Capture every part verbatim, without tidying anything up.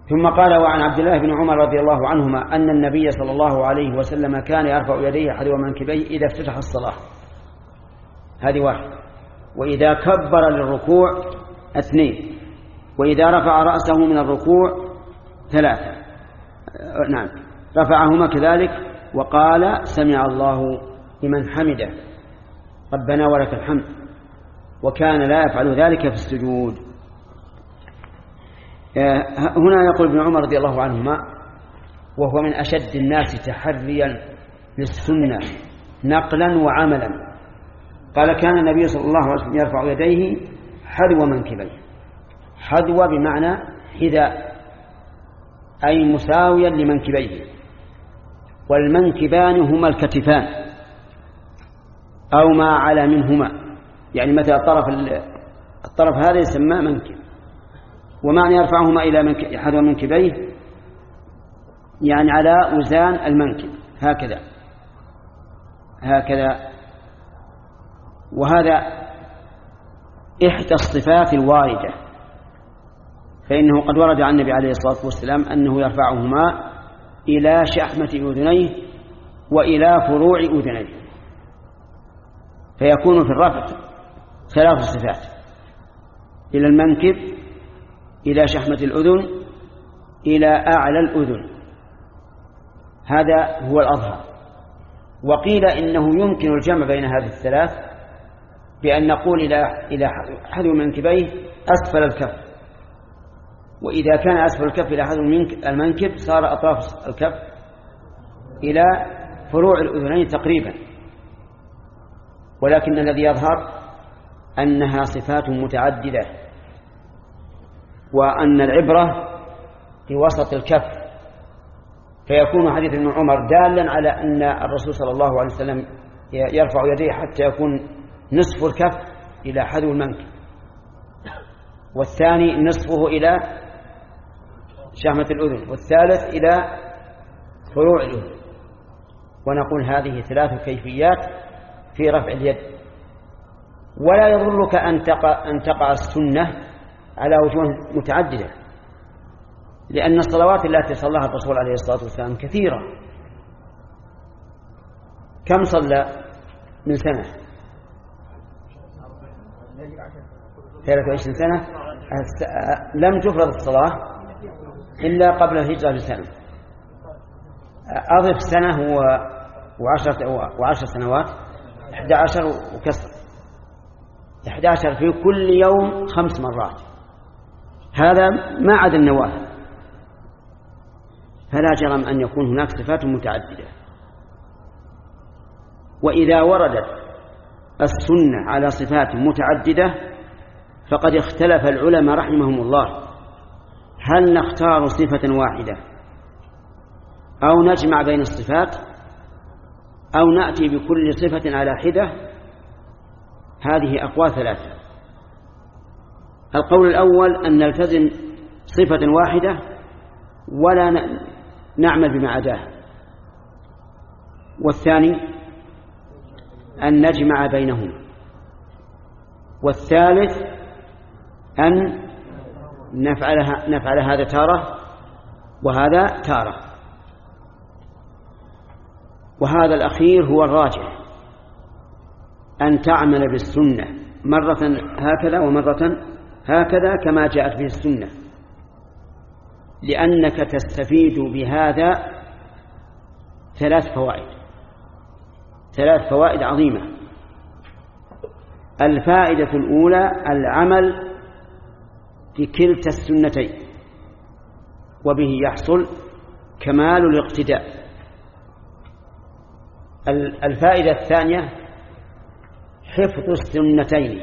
ثم قال: وعن عبد الله بن عمر رضي الله عنهما أن النبي صلى الله عليه وسلم كان يرفع يديه حذو منكبيه إذا افتتح الصلاة. هذه واحد. وإذا كبر للركوع اثنين. وإذا رفع رأسه من الركوع ثلاثة. نعم، رفعهما كذلك وقال: سمع الله لمن حمده ربنا ولك الحمد. وكان لا يفعل ذلك في السجود. هنا يقول ابن عمر رضي الله عنهما، وهو من أشد الناس تحريا للسنة نقلا وعملا، قال: كان النبي صلى الله عليه وسلم يرفع يديه حذو منكبيه. حذو بمعنى حذاء، أي مساويا لمنكبيه. والمنكبان هما الكتفان أو ما على منهما، يعني مثلا الطرف الطرف هذا يسمى منكب. ومعنى يرفعهما إلى حذو منكبيه يعني على وزان المنكب هكذا هكذا. وهذا إحدى الصفات الواردة، فإنه قد ورد عن النبي عليه الصلاة والسلام أنه يرفعهما إلى شحمة أذنيه وإلى فروع أذنيه، فيكون في الرفع ثلاث صفات: إلى المنكب، إلى شحمة الأذن، إلى أعلى الأذن. هذا هو الأظهر. وقيل إنه يمكن الجمع بين هذه الثلاث بأن نقول إلى إلى حذو منكبيه أسفل الكف، وإذا كان أسفل الكف إلى حذو المنكب صار أطراف الكف إلى فروع الأذنين تقريبا. ولكن الذي يظهر أنها صفات متعددة، وأن العبرة في وسط الكف، فيكون حديث ابن عمر دالا على أن الرسول صلى الله عليه وسلم يرفع يديه حتى يكون نصف الكف إلى حذو المنكب، والثاني نصفه إلى شحمة الأذن، والثالث إلى فروع الأذن. ونقول هذه ثلاث كيفيات في رفع اليد. ولا يضرك أن تقع, أن تقع السنة على وجوه متعددة، لأن الصلوات التي صلىها الرسول عليه الصلاة والسلام كثيرة. كم صلى من سنة؟ ثلاثة وعشرين سنة. لم تفرض الصلاة إلا قبل الهجرة بسنة. أضف سنة وعشرة وعشر سنوات، إحدى عشر وكسر، إحدى عشر في كل يوم خمس مرات. هذا ما عدا النوافل. فلا جرم أن يكون هناك صفات متعددة. وإذا وردت السنة على صفات متعددة فقد اختلف العلماء رحمهم الله، هل نختار صفة واحدة أو نجمع بين الصفات أو نأتي بكل صفة على حدة؟ هذه أقوال ثلاثة. القول الأول أن نلتزم صفة واحدة ولا نعمل بما عداها، والثاني أن نجمع بينهما، والثالث أن نفعلها نفعل هذا تارة وهذا تارة. وهذا الأخير هو الراجح، أن تعمل بالسنة مرة هكذا ومرة هكذا كما جاءت به السنة، لأنك تستفيد بهذا ثلاث فوائد ثلاث فوائد عظيمة. الفائدة الأولى العمل بكلتا السنتين، وبه يحصل كمال الاقتداء. الفائدة الثانية حفظ السنتين،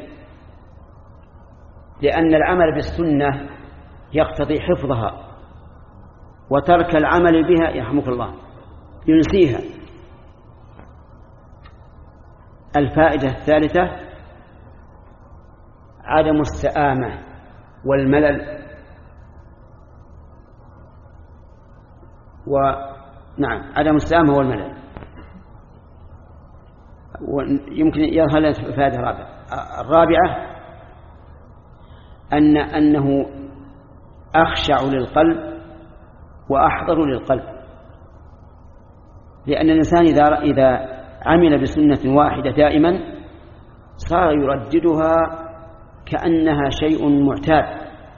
لأن العمل بالسنة يقتضي حفظها، وترك العمل بها يرحمك الله ينسيها. الفائدة الثالثة عدم السآمة والملل. ونعم عدم السآمة والملل. ويمكن يظهر فائدة رابعة. الرابعة أن أنه أخشع للقلب وأحضر للقلب، لأن الإنسان إذا إذا عمل بسنة واحدة دائما صار يرددها كأنها شيء معتاد،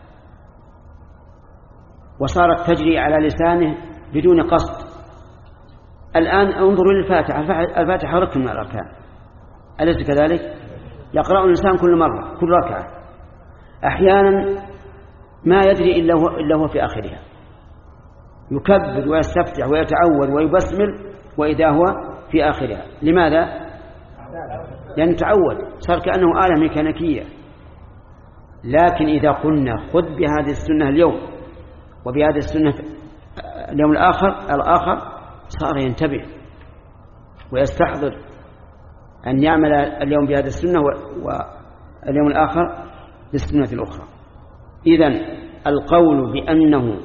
وصارت تجري على لسانه بدون قصد. الآن انظروا للفاتحة، الفاتحة ركن من الأركان، أليس كذلك؟ يقرأ الإنسان كل مرة كل ركعة، أحيانا ما يدري إلا هو, إلا هو في آخرها، يكبر ويستفتح ويتعوذ ويبسمل وإذا هو في آخرها. لماذا؟ لأن تعود، صار كأنه آلة ميكانيكية. لكن إذا قلنا خذ بهذه السنة اليوم وبهذه السنة اليوم الآخر الآخر صار ينتبه ويستحضر أن يعمل اليوم بهذه السنة واليوم الآخر بالسنة الأخرى. إذن القول بأنه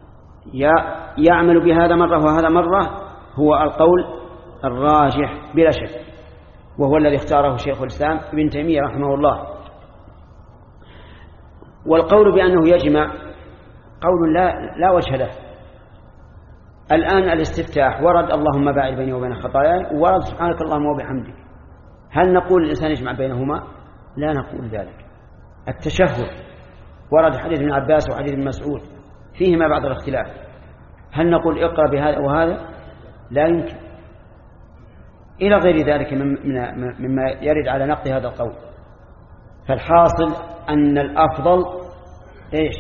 يعمل بهذا مرة وهذا مرة هو القول الراجح بلا شك، وهو الذي اختاره شيخ الإسلام ابن تيمية رحمه الله. والقول بأنه يجمع قول لا, لا وجه له. الآن الاستفتاح ورد اللهم باعد بيني وبين خطاياي، ورد سبحانك اللهم وبحمدك، هل نقول الإنسان يجمع بينهما؟ لا نقول ذلك. التشهد ورد حديث ابن عباس وحديث ابن مسعود فيهما بعض الاختلاف، هل نقول اقرأ بهذا وهذا؟ لا يمكن. إلى غير ذلك مما يرد على نقد هذا القول. فالحاصل أن الأفضل إيش؟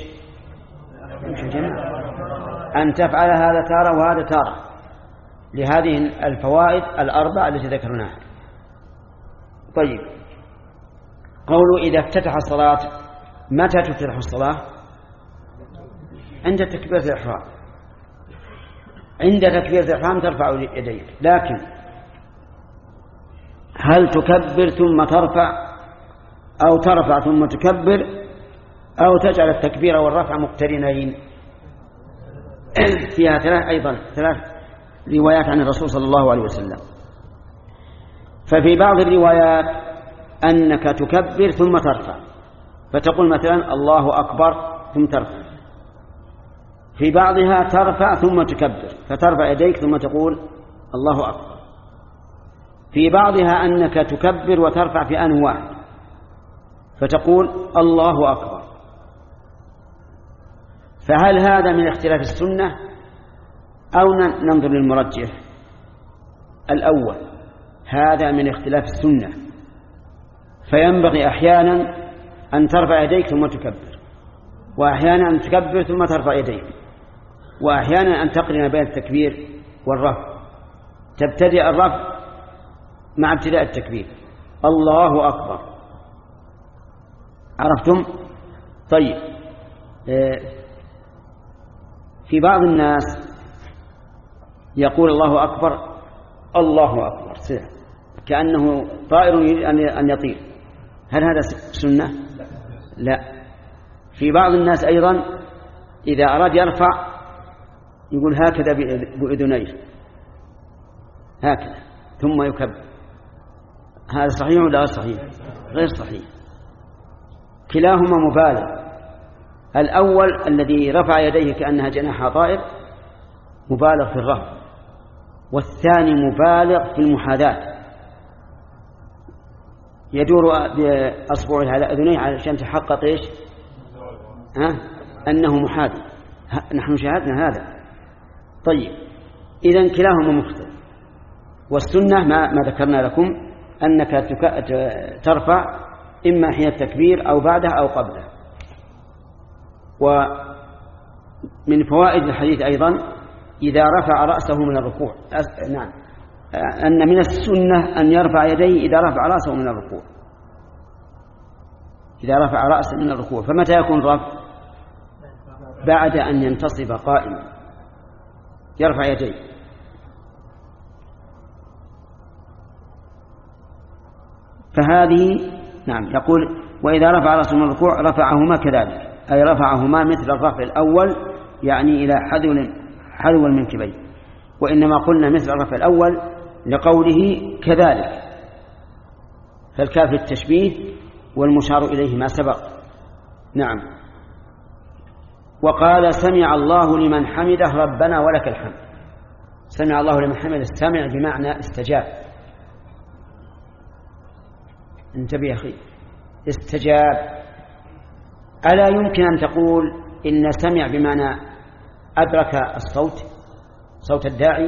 أن تفعل هذا تارة وهذا تارة، لهذه الفوائد الأربع التي ذكرناها. طيب، قولوا إذا افتتح الصلاة، متى تفتتح الصلاة؟ عند تكبيرة الإحرام. عند تكبيرة الإحرام ترفع يديك، لكن هل تكبر ثم ترفع أو ترفع ثم تكبر أو تجعل التكبير والرفع مقترنين؟ فيها ثلاث أيضا ثلاث روايات عن الرسول صلى الله عليه وسلم. ففي بعض الروايات أنك تكبر ثم ترفع، فتقول مثلا الله أكبر ثم ترفع. في بعضها ترفع ثم تكبر، فترفع يديك ثم تقول الله أكبر. في بعضها أنك تكبر وترفع في آن واحد، فتقول الله أكبر. فهل هذا من اختلاف السنة أو ننظر للمرجح؟ الأول، هذا من اختلاف السنة، فينبغي أحيانا أن ترفع يديك ثم تكبر، وأحيانا أن تكبر ثم ترفع يديك، وأحيانا أن تقرن بين التكبير والرفع، تبتدئ الرفع مع ابتداء التكبير الله أكبر. عرفتم؟ طيب، في بعض الناس يقول الله أكبر الله أكبر كأنه طائر يريد أن يطير، هل هذا سنة؟ لا. في بعض الناس أيضا إذا أراد يرفع يقول هكذا بأذنيه هكذا ثم يكبر، هذا صحيح ولا غير صحيح؟ غير صحيح، كلاهما مبالغ. الأول الذي رفع يديه كأنها جناح طائر مبالغ في الرفع، والثاني مبالغ في المحاذاة، يدور بأصبعه على أذنيه علشان تحقق إيش؟ ها؟ أنه محاذ. نحن شاهدنا هذا. طيب، إذن كلاهما مخطئ. والسنة ما, ما ذكرنا لكم أنك ترفع إما حين التكبير أو بعده أو قبله. ومن فوائد الحديث أيضا إذا رفع رأسه من الركوع، نعم، أن من السنة أن يرفع يديه إذا رفع رأسه من الركوع، إذا رفع رأسه من الركوع. فمتى يكون رفع؟ بعد أن ينتصب قائما يرفع يديه. فهذه نعم، يقول وإذا رفع رأسه من الركوع رفعهما كذلك، أي رفعهما مثل الرفع الأول، يعني إلى حذو المنكبين. وإنما قلنا مثل الرفع الأول لقوله كذلك، فالكاف التشبيه والمشار إليه ما سبق. نعم. وقال سمع الله لمن حمده ربنا ولك الحمد. سمع الله لمن حمده، استمع بمعنى استجاب. انتبه يا أخي، استجاب. ألا يمكن أن تقول إن سمع بمعنى أدرك الصوت، صوت الداعي؟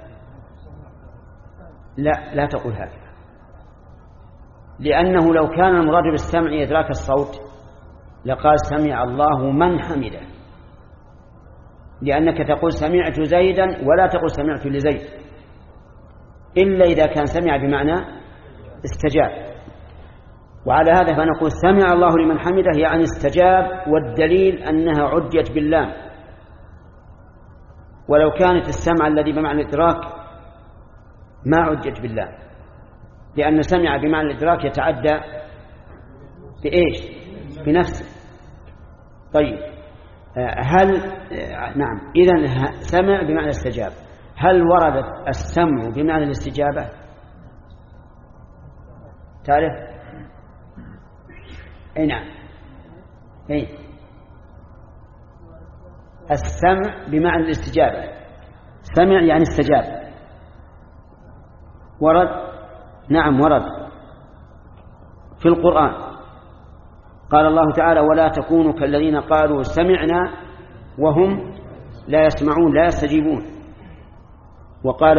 لا، لا تقول هذا، لأنه لو كان المراد بالسمع إدراك الصوت لقال سمع الله من حمده، لأنك تقول سمعت زيدا ولا تقول سمعت لزيد، إلا إذا كان سمع بمعنى استجاب. وعلى هذا فنقول سمع الله لمن حمده يعني استجاب، والدليل أنها عديت باللام. ولو كانت السمع الذي بمعنى الإدراك ما عديت باللام، لأن سمع بمعنى الإدراك يتعدى بإيش؟ بنفسه. طيب، هل نعم إذن سمع بمعنى استجاب. هل وردت السمع بمعنى الاستجابة؟ تعرف؟ أي نعم، أي السمع بمعنى الاستجابة، سمع يعني استجاب. ورد؟ نعم ورد في القرآن. قال الله تعالى ولا تكونوا كالذين قالوا سمعنا وهم لا يسمعون لا يستجيبون. وقال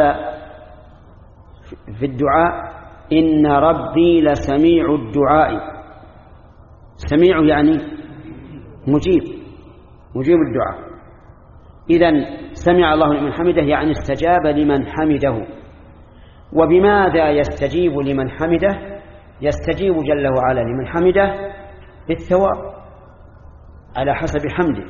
في الدعاء إن ربي لسميع الدعاء. سميع يعني مجيب، مجيب الدعاء. إذن سمع الله لمن حمده يعني استجاب لمن حمده. وبماذا يستجيب لمن حمده؟ يستجيب جل وعلا لمن حمده بالثواب على حسب حمده.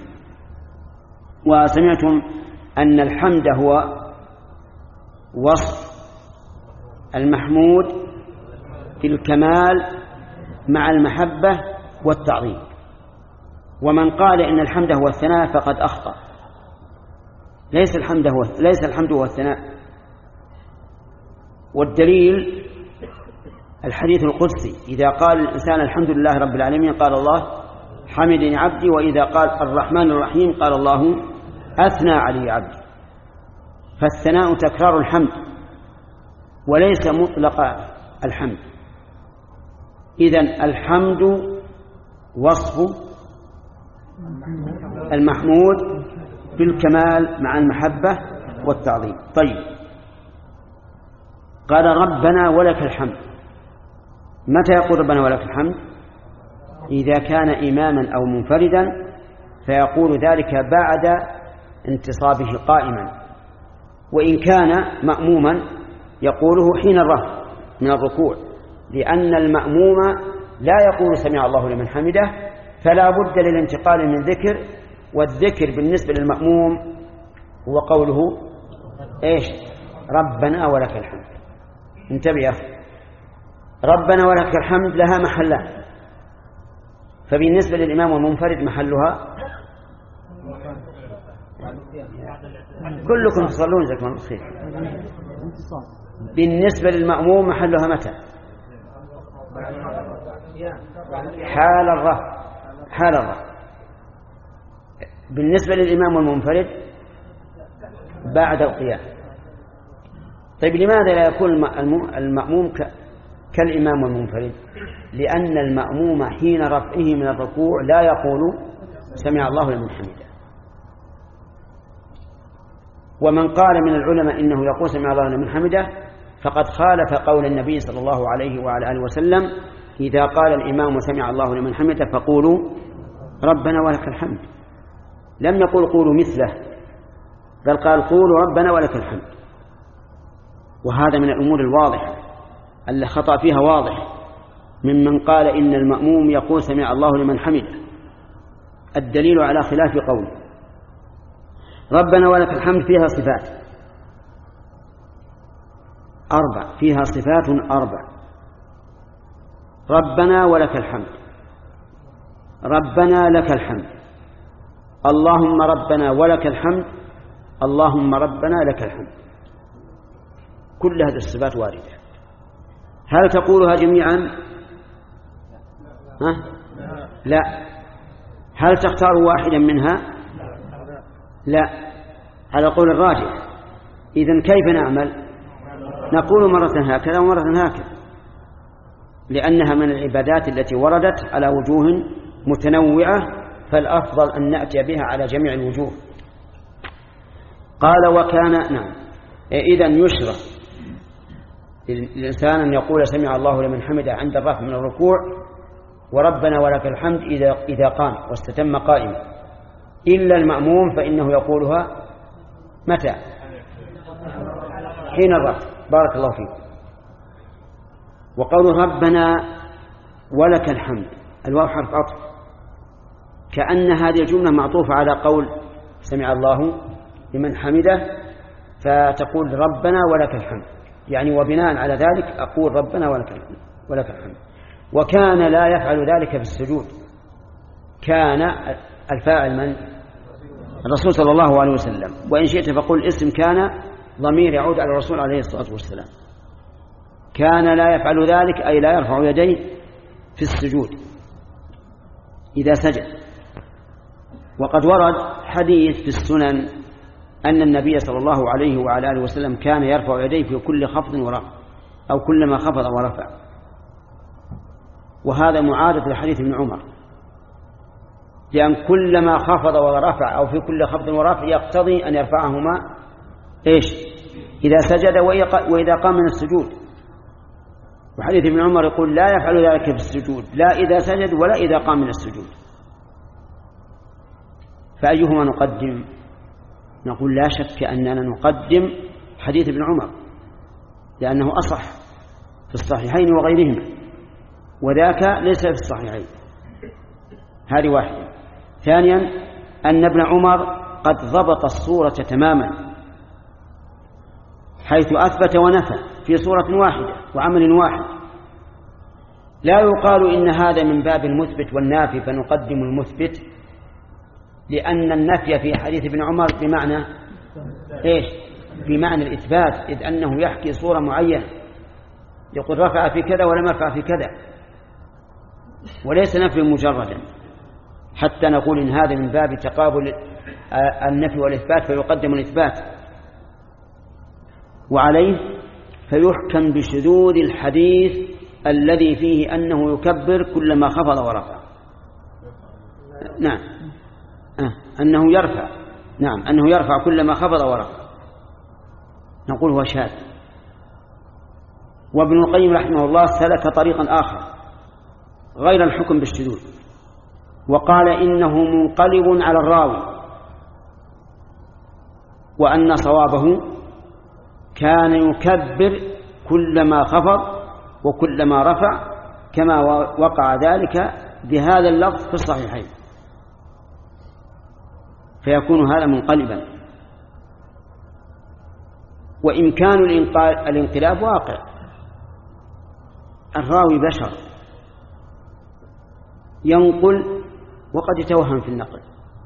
وسمعتم أن الحمد هو وصف المحمود في الكمال مع المحبة والتعظيم. ومن قال إن الحمد هو الثناء فقد أخطأ. ليس الحمد هو ليس الحمد هو الثناء. والدليل الحديث القدسي إذا قال الإنسان الحمد لله رب العالمين قال الله حمدني عبدي، وإذا قال الرحمن الرحيم قال الله أثنى علي عبدي. فالثناء تكرار الحمد وليس مطلق الحمد. إذن الحمد وصف المحمود بالكمال مع المحبة والتعظيم. طيب، قال ربنا ولك الحمد. متى يقول ربنا ولك الحمد؟ إذا كان إماما أو منفردا فيقول ذلك بعد انتصابه قائما، وإن كان مأموما يقوله حين الرفع من الركوع، لأن المأموم لا يقول سمع الله لمن حمده، فلا بد للانتقال من ذكر، والذكر بالنسبة للمأموم هو قوله إيش؟ ربنا ولك الحمد. انتبه يا أخي، ربنا ولك الحمد لها محلان، فبالنسبة للإمام والمنفرد محلها كلكم تصلون جزاكم الله خير. بالنسبة للمأموم محلها متى؟ حال الرفع، حال الرفع. بالنسبة للإمام والمنفرد بعد القيام. طيب، لماذا لا يكون المأموم كالإمام والمنفرد؟ لأن المأموم حين رفعه من الركوع لا يقول سمع الله لمن حمده. ومن قال من العلماء إنه يقول سمع الله لمن حمده فقد خالف قول النبي صلى الله عليه وعلى آله وسلم إذا قال الإمام سمع الله لمن حمده فقولوا ربنا ولك الحمد. لم يقول قولوا مثله، بل قال قولوا ربنا ولك الحمد. وهذا من الأمور الواضحة اللي خطأ فيها واضح ممن قال إن المأموم يقول سمع الله لمن حمده. الدليل على خلاف قوله. ربنا ولك الحمد فيها صفات أربع، فيها صفات أربع. ربنا ولك الحمد، ربنا لك الحمد، اللهم ربنا ولك الحمد، اللهم ربنا لك الحمد. كل هذه الصفات واردة. هل تقولها جميعا؟ ها؟ لا. هل تختار واحدا منها؟ لا، على قول الراجح. إذن كيف نعمل؟ نقول مرة هكذا ومرة هكذا، لأنها من العبادات التي وردت على وجوه متنوعة، فالأفضل أن نأتي بها على جميع الوجوه. قال وكان نعم إذن يشرع للإنسان أن يقول سمع الله لمن حمده عند الرفع من الركوع وربنا ولك الحمد إذا إذا قام واستتم قائما، إلا المأموم فإنه يقولها متى؟ حين الرفع. بارك الله فيك. وقول ربنا ولك الحمد الواو حرف عطف، كأن هذه الجملة معطوفة على قول سمع الله لمن حمده، فتقول ربنا ولك الحمد، يعني وبناء على ذلك أقول ربنا ولك الحمد ولك الحمد. وكان لا يفعل ذلك في السجود. كان الفاعل من؟ الرسول صلى الله عليه وسلم، وإن شئت فقل اسم كان ضمير يعود على الرسول عليه الصلاة والسلام. كان لا يفعل ذلك أي لا يرفع يديه في السجود إذا سجد. وقد ورد حديث في السنن أن النبي صلى الله عليه وعلى آله وسلم كان يرفع يديه في كل خفض ورفع أو كلما خفض ورفع، وهذا معارض لحديث ابن عمر، لأن كلما خفض ورفع أو في كل خفض ورفع يقتضي أن يرفعهما إيش؟ إذا سجد وإذا قام من السجود. وحديث ابن عمر يقول لا يفعل ذلك في السجود، لا إذا سجد ولا إذا قام من السجود. فأيهما نقدم؟ نقول لا شك أننا نقدم حديث ابن عمر لأنه أصح في الصحيحين وغيرهما، وذاك ليس في الصحيحين. هذه واحدة. ثانيا أن ابن عمر قد ضبط الصورة تماما، حيث أثبت ونفى في صورة واحدة وعمل واحد. لا يقال إن هذا من باب المثبت والنافي فنقدم المثبت، لأن النفي في حديث ابن عمر بمعنى إيش؟ بمعنى الإثبات، إذ أنه يحكي صورة معينة يقول رفع في كذا ولم يرفع في كذا، وليس نفي مجردا حتى نقول إن هذا من باب تقابل النفي والإثبات فيقدم الإثبات. وعليه فيحكم بشذوذ الحديث الذي فيه أنه يكبر كلما خفض ورفع. نعم آه. أنه يرفع نعم أنه يرفع كلما خفض ورفع، نقول هو شاذ. وابن القيم رحمه الله سلك طريقا آخر غير الحكم بالشذوذ، وقال إنه منقلب على الراوي، وأن صوابه كان يكبر كلما خفض وكلما رفع، كما وقع ذلك بهذا اللفظ في الصحيحين، فيكون هذا منقلبا. وإمكان الانقلاب واقع، الراوي بشر ينقل وقد يتوهم في النقل،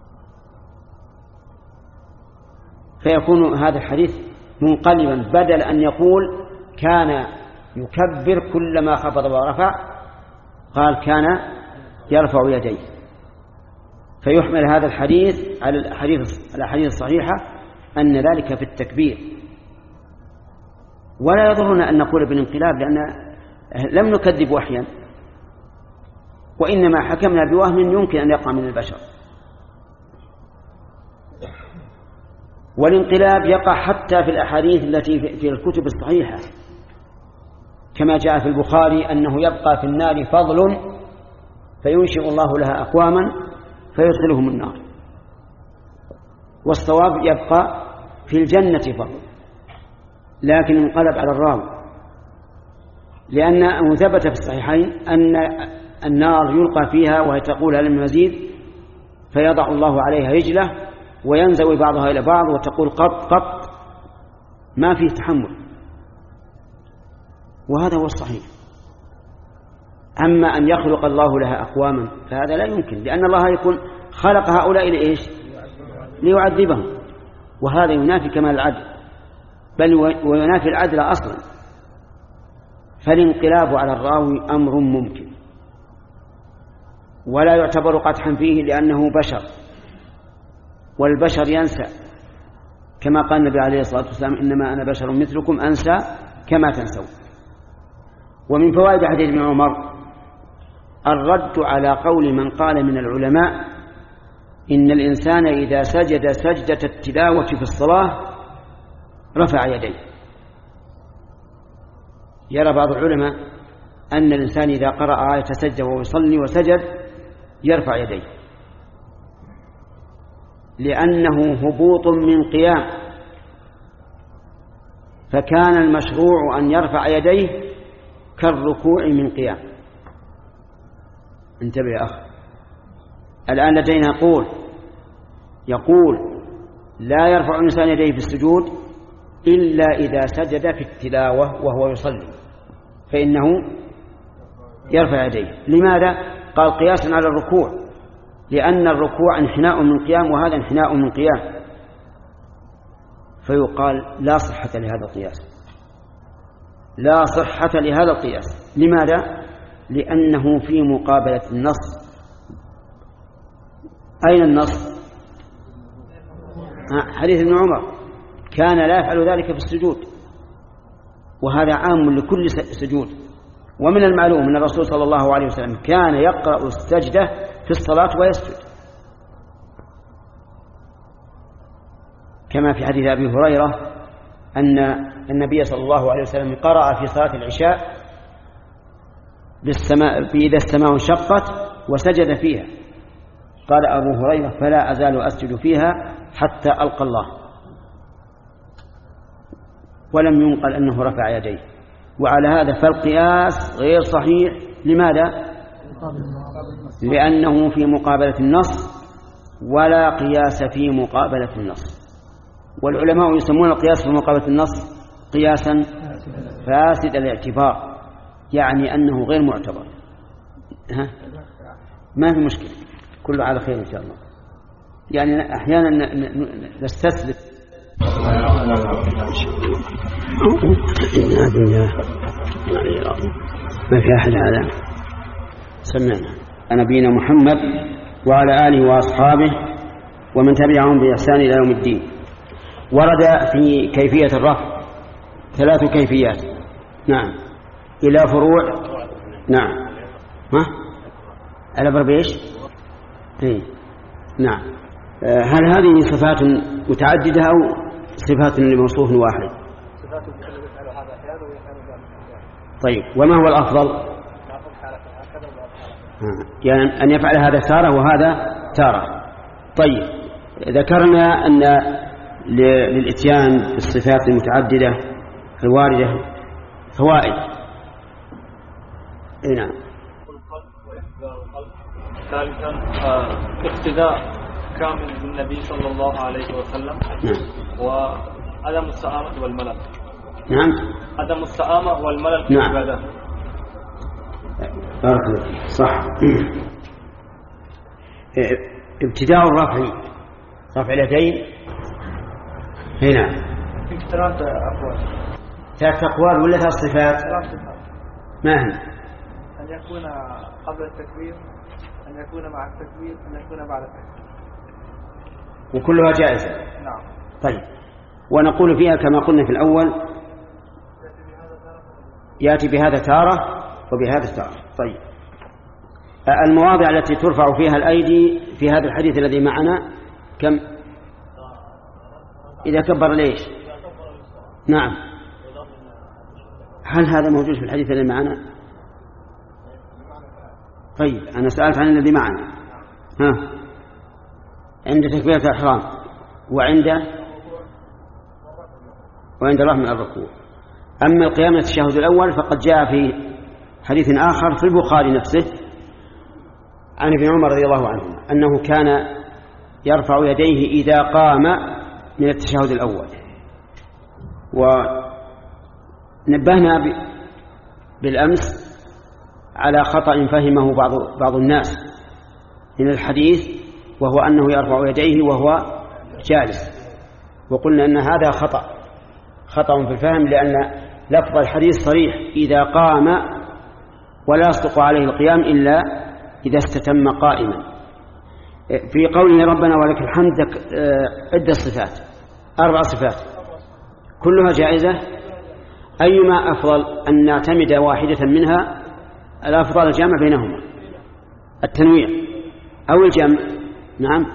فيكون هذا الحديث منقلبا، بدل أن يقول كان يكبر كلما خفض ورفع قال كان يرفع يديه، فيحمل هذا الحديث على الأحاديث الأحاديث الصحيحة أن ذلك في التكبير. ولا يضرنا أن نقول بالانقلاب لأن لم نكذب وحيا، وإنما حكمنا بوهم يمكن أن يقع من البشر. والانقلاب يقع حتى في الأحاديث التي في الكتب الصحيحة، كما جاء في البخاري أنه يبقى في النار فضل فينشئ الله لها أقواما فيدخلهم النار، والصواب يبقى في الجنة فضل، لكن انقلب على الراوي، لأنه ثبت في الصحيحين أن النار يلقى فيها وهي تقول هل من مزيد، فيضع الله عليها رجله وينزوي بعضها إلى بعض وتقول قط قط، ما فيه تحمل، وهذا هو الصحيح. أما أن يخلق الله لها أقواما فهذا لا يمكن، لأن الله يكون خلق هؤلاء لإيش؟ ليعذبهم، وهذا ينافي كمال العدل، بل وينافي العدل أصلا. فالانقلاب على الراوي أمر ممكن ولا يعتبر قدحا فيه، لأنه بشر والبشر ينسى، كما قال النبي عليه الصلاة والسلام إنما أنا بشر مثلكم أنسى كما تنسون. ومن فوائد حديث ابن عمر الرد على قول من قال من العلماء إن الإنسان إذا سجد سجدة التلاوة في الصلاة رفع يديه. يرى بعض العلماء أن الإنسان إذا قرأ آية سجد وهو يصلي وسجد يرفع يديه، لأنه هبوط من قيام، فكان المشروع أن يرفع يديه كالركوع من قيام. انتبه يا أخ، الآن لدينا قول يقول لا يرفع الإنسان يديه في السجود إلا إذا سجد في التلاوة وهو يصلي فإنه يرفع يديه. لماذا؟ قال قياسا على الركوع، لأن الركوع انحناء من قيام وهذا انحناء من قيام، فيقال لا صحة لهذا القياس، لا صحة لهذا القياس. لماذا؟ لأنه في مقابلة النص. أين النص؟ حديث ابن عمر كان لا يفعل ذلك في السجود، وهذا عام لكل سجود. ومن المعلوم أن الرسول صلى الله عليه وسلم كان يقرأ السجدة في الصلاة ويسجد، كما في حديث أبي هريرة أن النبي صلى الله عليه وسلم قرأ في صلاة العشاء بالسماء بإذا السماء انشقت وسجد فيها. قال أبو هريرة فلا أزال أسجد فيها حتى ألقى الله، ولم ينقل أنه رفع يديه. وعلى هذا فالقياس غير صحيح. لماذا؟ لأنه في مقابلة النص ولا قياس في مقابلة النص. والعلماء يسمون القياس في مقابلة النص قياسا فاسد الاعتبار، يعني أنه غير معتبر. ها؟ ما في مشكلة، كله على خير إن شاء الله. يعني أحيانا نستسلم. ما في أحد هذا. سمعنا نبينا محمد وعلى آله وأصحابه ومن تبعهم بإحسان إلى يوم الدين. ورد في كيفية الرفع ثلاث كيفيات. نعم. إلى فروع. نعم. ها؟ على بربيش. إيه. نعم. هل هذه صفات متعددة أو صفات لموصوف واحد؟ طيب، وما هو الأفضل؟ يعني أن يفعل هذا تارة وهذا تارة. طيب، ذكرنا أن للإتيان بالصفات المتعددة الواردة فوائد. نعم. ثالثا اقتداء كامل بالنبي صلى الله عليه وسلم. نعم. وعدم السآمة والملل. نعم. عدم السآمة والملل في نعم. العبادة. بارك الله. صح. ابتداء الرفع رفع اليدين هنا في ثلاث أقوال. ثلاث أقوال ولا ثلاث صفات؟ ما هي؟ أن يكون قبل التكبير، أن يكون مع التكبير، أن يكون بعد التكبير، وكلها جائزة. نعم. طيب، ونقول فيها كما قلنا في الأول يأتي بهذا تارة وبهذا تارة. طيب، المواضع التي ترفع فيها الأيدي في هذا الحديث الذي معنا كم؟ إذا كبر ليش؟ نعم. هل هذا موجود في الحديث الذي معنا؟ طيب، أنا سألت عن الذي معنا. ها؟ عند تكبيرة الإحرام وعند وعند الرفع من الركوع. أما القيام من التشهد الأول فقد جاء في حديث آخر في البخاري نفسه عن ابن عمر رضي الله عنه أنه كان يرفع يديه إذا قام من التشهد الأول. ونبهنا بالأمس على خطأ فهمه بعض بعض الناس من الحديث، وهو أنه يرفع يديه وهو جالس، وقلنا أن هذا خطأ خطأ في الفهم، لأن لفظ الحديث صريح إذا قام، ولا يصدق عليه القيام إلا إذا استتم قائما. في قوله ربنا ولك الحمد عدة صفات، أربع صفات كلها جائزة. أيما أفضل أن نعتمد واحدة منها؟ الأفضل الجمع بينهما، التنويع أو الجمع. نعم.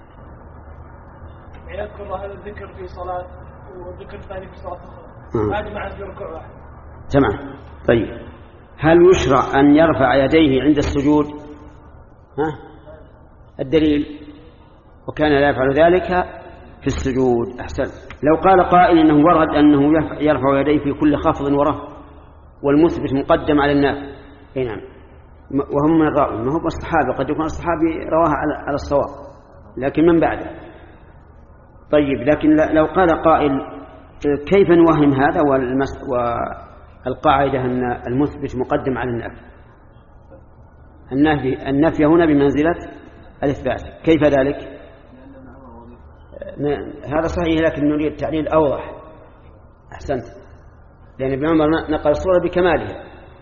يذكر هذا الذكر في صلاة والذكر الثاني في صلاة أخرى، هذا مع في ركوع واحد. تمام. طيب، هل يشرع أن يرفع يديه عند السجود؟ ها؟ الدليل: وكان لا يفعل ذلك في السجود. أحسن. لو قال قائل إنه ورد أنه يرفع يديه في كل خفض ورفع والمثبت مقدم على النافي. أي نعم، وهم من الراوي، ما هو الصحابي، قد يكون الصحابي رواها على الصواب لكن من بعده. طيب، لكن لو قال قائل كيف نوهم هذا والقاعدة أن المثبت مقدم على النافي؟ النفي النفي هنا بمنزلة الإثبات، كيف ذلك؟ هذا صحيح، لكن نريد تعليل أوضح. أحسنت. لأن ابن عمر نقل الصورة بكمالها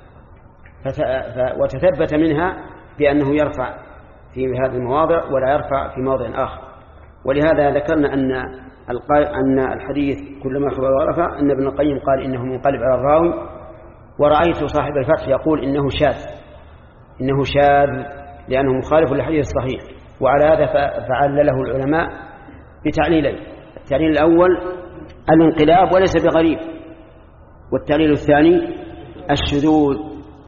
وتثبت منها بأنه يرفع في هذه المواضع ولا يرفع في موضع آخر. ولهذا ذكرنا أن أن الحديث كلما خفض ورفع أن ابن القيم قال إنه منقلب على الراوي، ورأيت صاحب الفتح يقول إنه شاذ، إنه شاذ لأنه مخالف للحديث الصحيح. وعلى هذا فعلله العلماء بتعليلين: التعليل الأول الانقلاب وليس بغريب، والتعليل الثاني الشذوذ